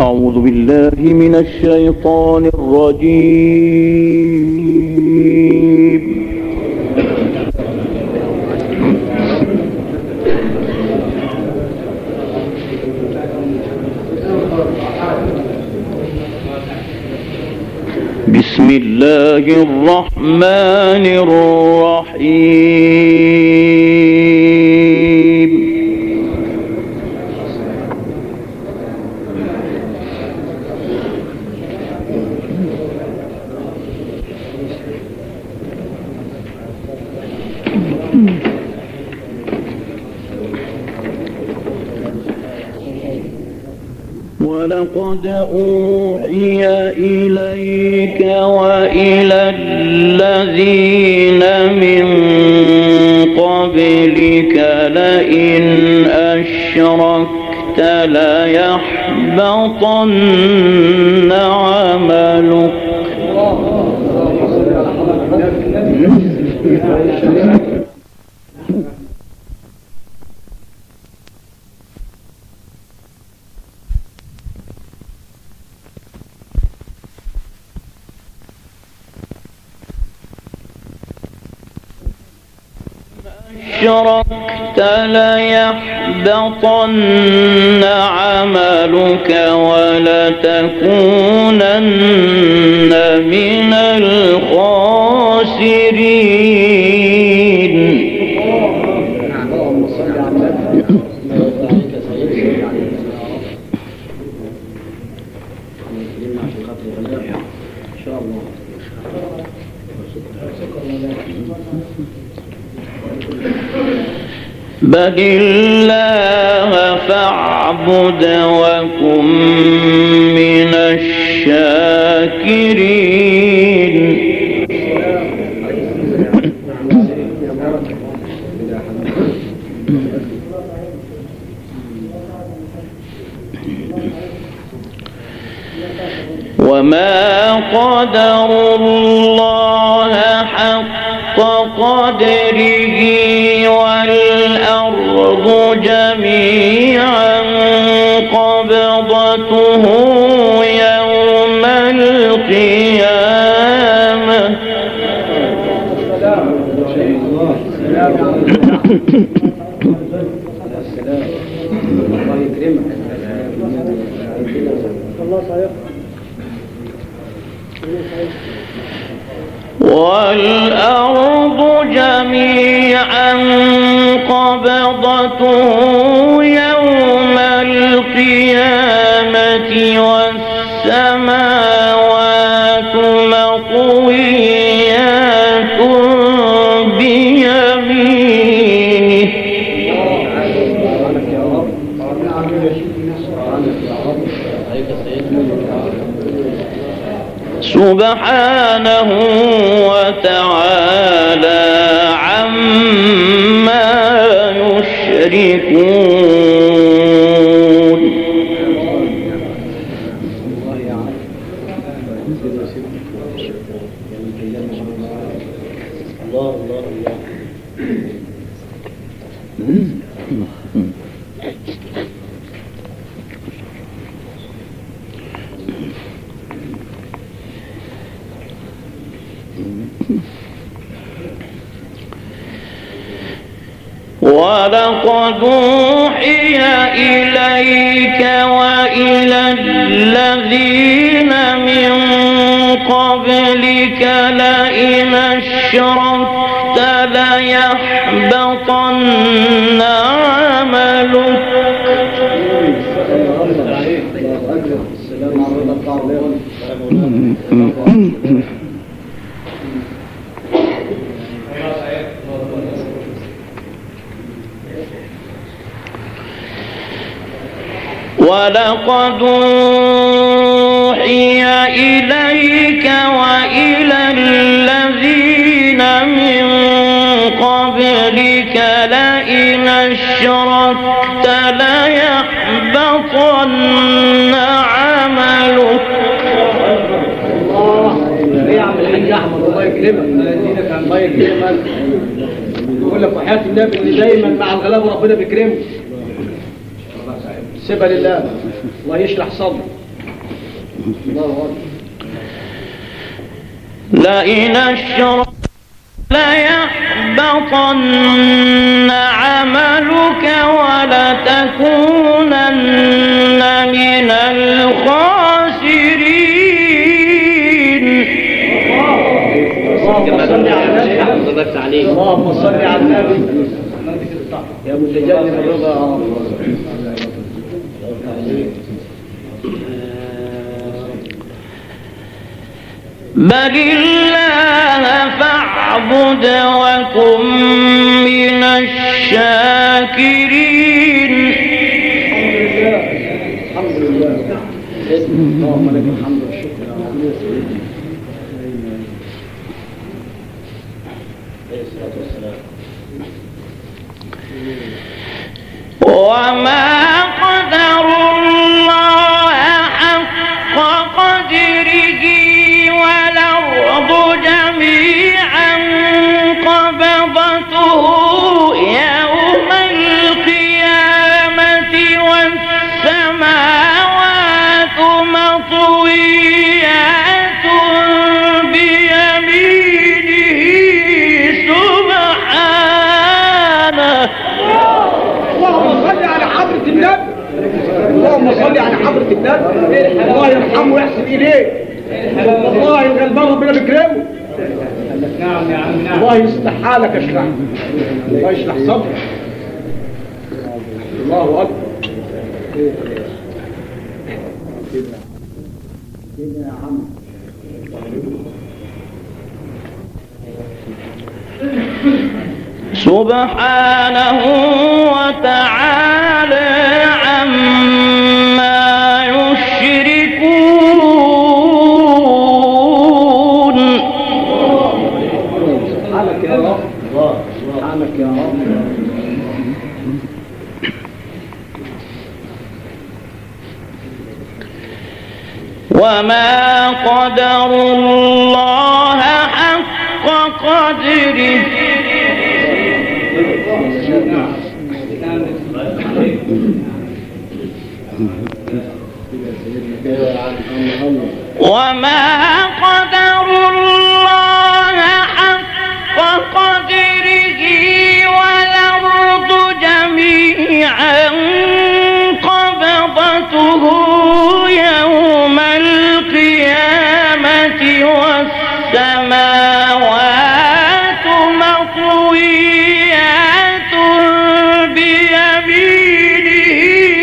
أعوذ بالله من الشيطان الرجيم. بسم الله الرحمن الرحيم. ولقد أوحي إليك وإلى الذين من قبلك لئن أشركت ليحبطن عملك. أشركت ليحبطن عملك ولتكونن من الخاسرين. بل الله فاعبد وكن من الشاكرين. وما قدروا الله حق قدره والأرض جميعا قبضته يوم القيامة. والأرض جميعا قبضته يوم القيامة والسماوات مطويات بيمينه سبحانه وتعالى عما يشركون. ولقد أوحي إليك وإلى الذين من قبلك لئن أشركت ليحبطن عملك. ولقد أوحي إليك وإلى الذين من قبلك لئن أشركت ليحبطن عملك. يا عم الحاج أحمد الله يكرمك، دينك عن الله يكرمك. بقول لك وحياة النبي اللي دايما مع الغلابة ربنا بيكرمه. سيبها لله، الله يشرح صدره. لئن أشركت ليحبطن عملك ولتكونن من الخاسرين. اللهم صل على النبي يا متجنب الرضا. بل الله فاعبد وكن من الشاكرين. الحمد لله اللهم لك الحمد والشكر. وما قدر الله حق قدره والأرض جميعا قبضته يوم القيامة والسماوات مطويات بيمينه سبحانه. اللهم صل على حضرة النبي. اللهم صل على حضرة النبي. الله يرحمه ويحسن إليه. والله يغلبه بلا بكرمه. نعم يا عم نعم. الله يصلح حالك اشرح. الله يشرح صدرك. الله أكبر. كده يا عم. سبحانه وتعالى عما يشركون. سبحانك يا رب. سبحانك يا رب. وما قدر الله حق قدره. وما قدر الله حق قدره والأرض جميعا قبضته يوم القيامة والسماوات مطويات بيمينه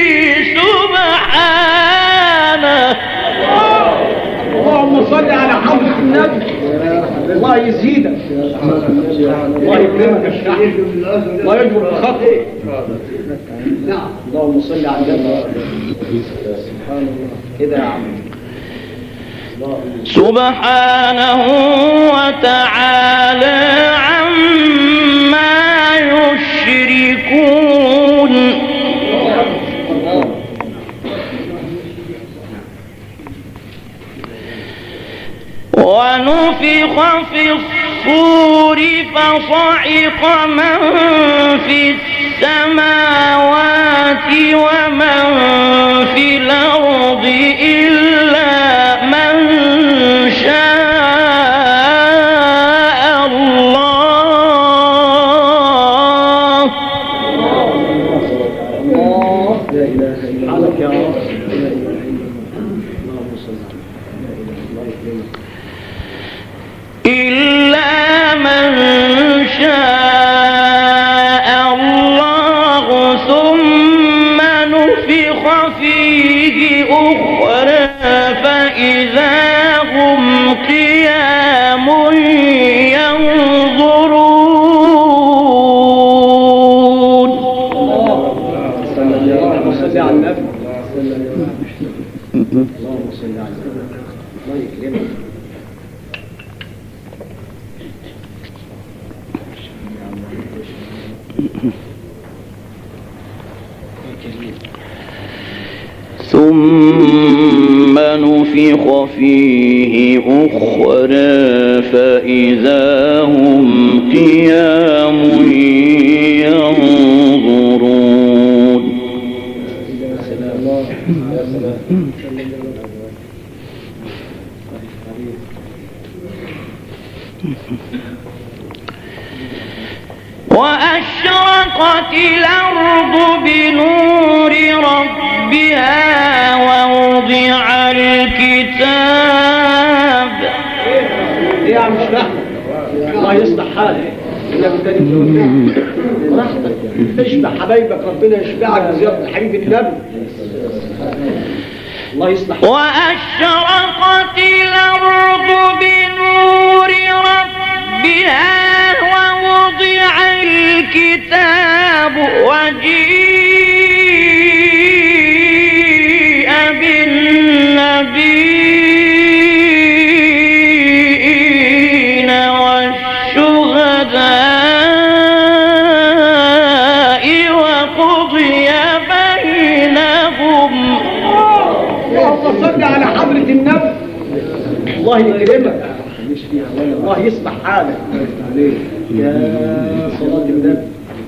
سبحانه. اللهم صل على حضرة النبي. الله يزيدك. الله يكرمك الشعب. الله يجبر بخطئ. نعم. اللهم صل على النبي. سبحان الله. كده يا عم. سبحانه وتعالى عما يشركون. ونفخ في الصور فصعق من في السماوات ومن في الأرض إلا من شاء الله. الله لا إله إلا الله. يا رب. اللهم صل على الله يكرمك. إلا من شاء الله ثم نفخ فيه أخرى فإذا هم قيام ينظرون. اللهم صل على النبي. اللهم صل على النبي. الله يكرمك. ثم نفخ فيه أخرى فإذا هم قيام ينظرون. وأشرقت الأرض بنور ربها ووضع الكتاب. ايه يا عم مش فاهم؟ الله يصلح حالك. راحتك اشبع حبايبك، ربنا يشبعك بزيارة الحبيب النبي. الله يصلح. وأشرقت الأرض بنور ربها ووضع الكتاب وجيء بالنبيين والشهداء وقضي بينهم. اللهم صل على حضرة النبي. الله يكرمك، الله يصلح حالك يا صلاة النبي.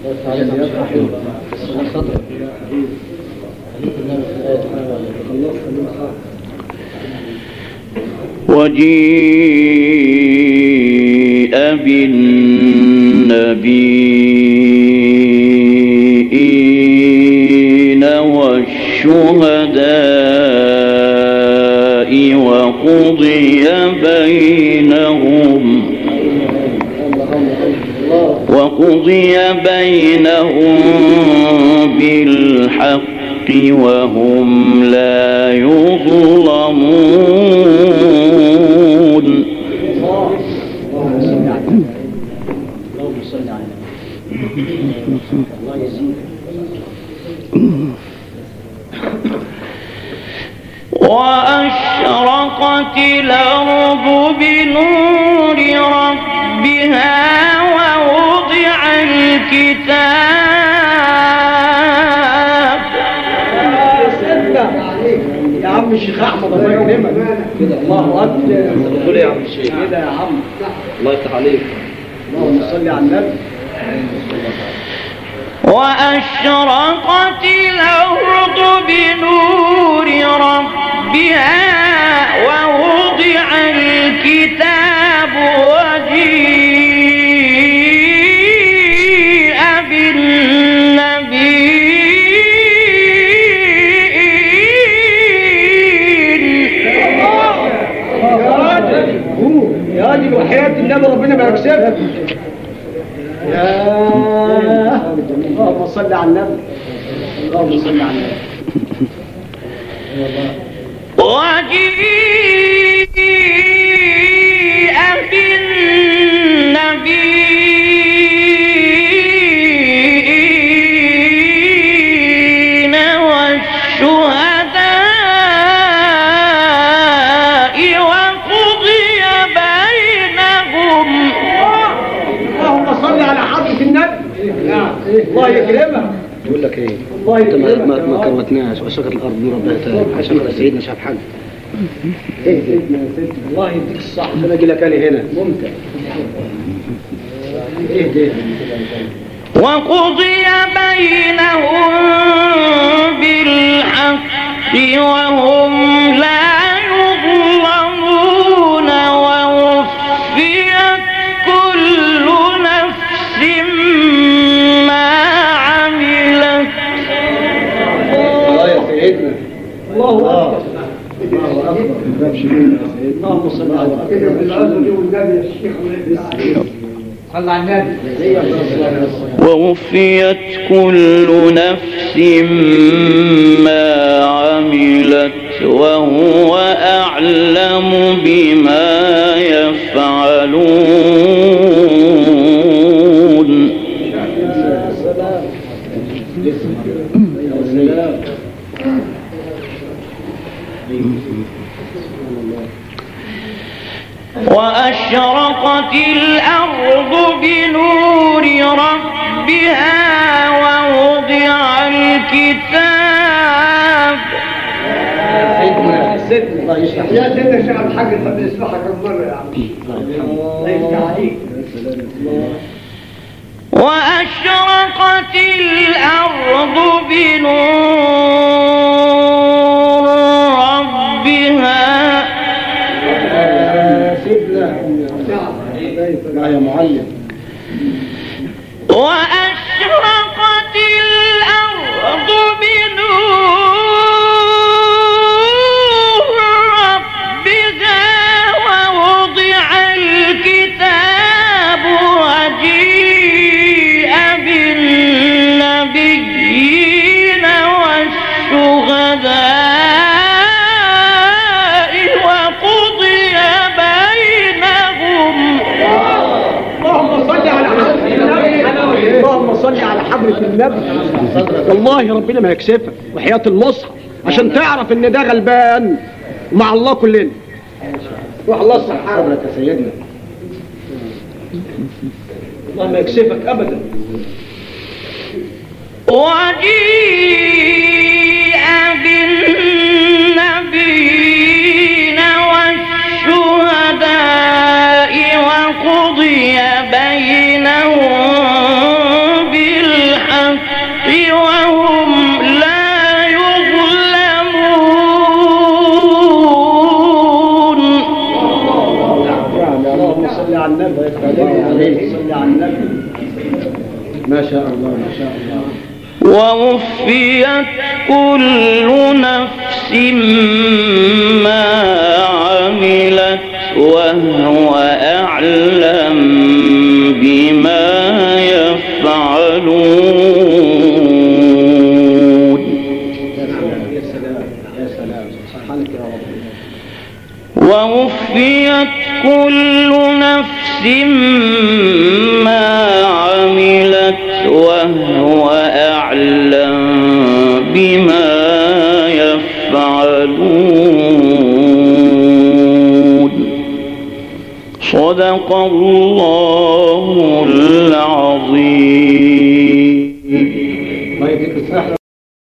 وجيء بالنبيين والشهداء وقضي بينهم بالحق وهم لا يظلمون. اللهم صل على الله يزيد. وأشرقت الأرض بنور ربها ووضع الكتاب. يا عم الشيخ أحمد الله يكرمك كده. الله أكبر. قول يا عم الشيخ كده يا عم. الله يفتح عليك. اللهم صل على النبي. وأشرقت الأرض بنور ربها ووضع الكتاب وجيء بالنبيين. يا راجل وحياة النبي ربنا ما يكسبك. اللهم صل على النبي. اللهم صل على النبي. وجيء بالنبيين والشهداء وقضي بينهم. اللهم صل على حضرة النبي. الله يكرمك. يقول لك ايه؟ الله انت يكرمك. ما كرمتناش وشغل الارض من ربنا تاني عشان سيدنا شاف حاجه. ايه سيدنا يا سيدنا. الله يديك الصح. انا اجي لك انا هنا ممتع. ايه ده؟ وقضي بينهم بالحق وهم لا يظلمون ووفيت كل نفس ما عملت. الله يا سيدنا. الله أكبر. الله أكبر. اللهم صل على النبي. ووفيت كل نفس ما عملت وهو أعلم بما يفعلون. وأشرقت الأرض بنور ربها ووضع الكتاب. يا سيدنا شيخ الحاج الحمد يسمعك كم مرة يا عم. الله يفتح عليك. وأشرقت الأرض بنور ربها لا يا معلم. وأشرقت الأرض بنور ربها ووضع الكتاب وجيء بالنبيين والشهداء وقضي بينهم. اللهم صل على حضرة النبي. والله ربنا ما يكسفك وحياة المصحف عشان تعرف ان ده غلبان مع الله كلنا. روح الله يصلح حضرتك يا سيدنا. الله ما يكسفك ابدا. وجيء بالنبيين والشهداء وقضي بينهم بالحق وهم لا يظلمون. اللهم صل على النبي. صل على النبي. ما شاء الله ما شاء الله. ووفيت كل نفس ما عملت وهو أعلم بما يفعلون. يا سلام يا سلام سبحانك يا رب. ووفيت كل نفس ما عملت وهو أعلم بما يفعلون. صدق الله العظيم.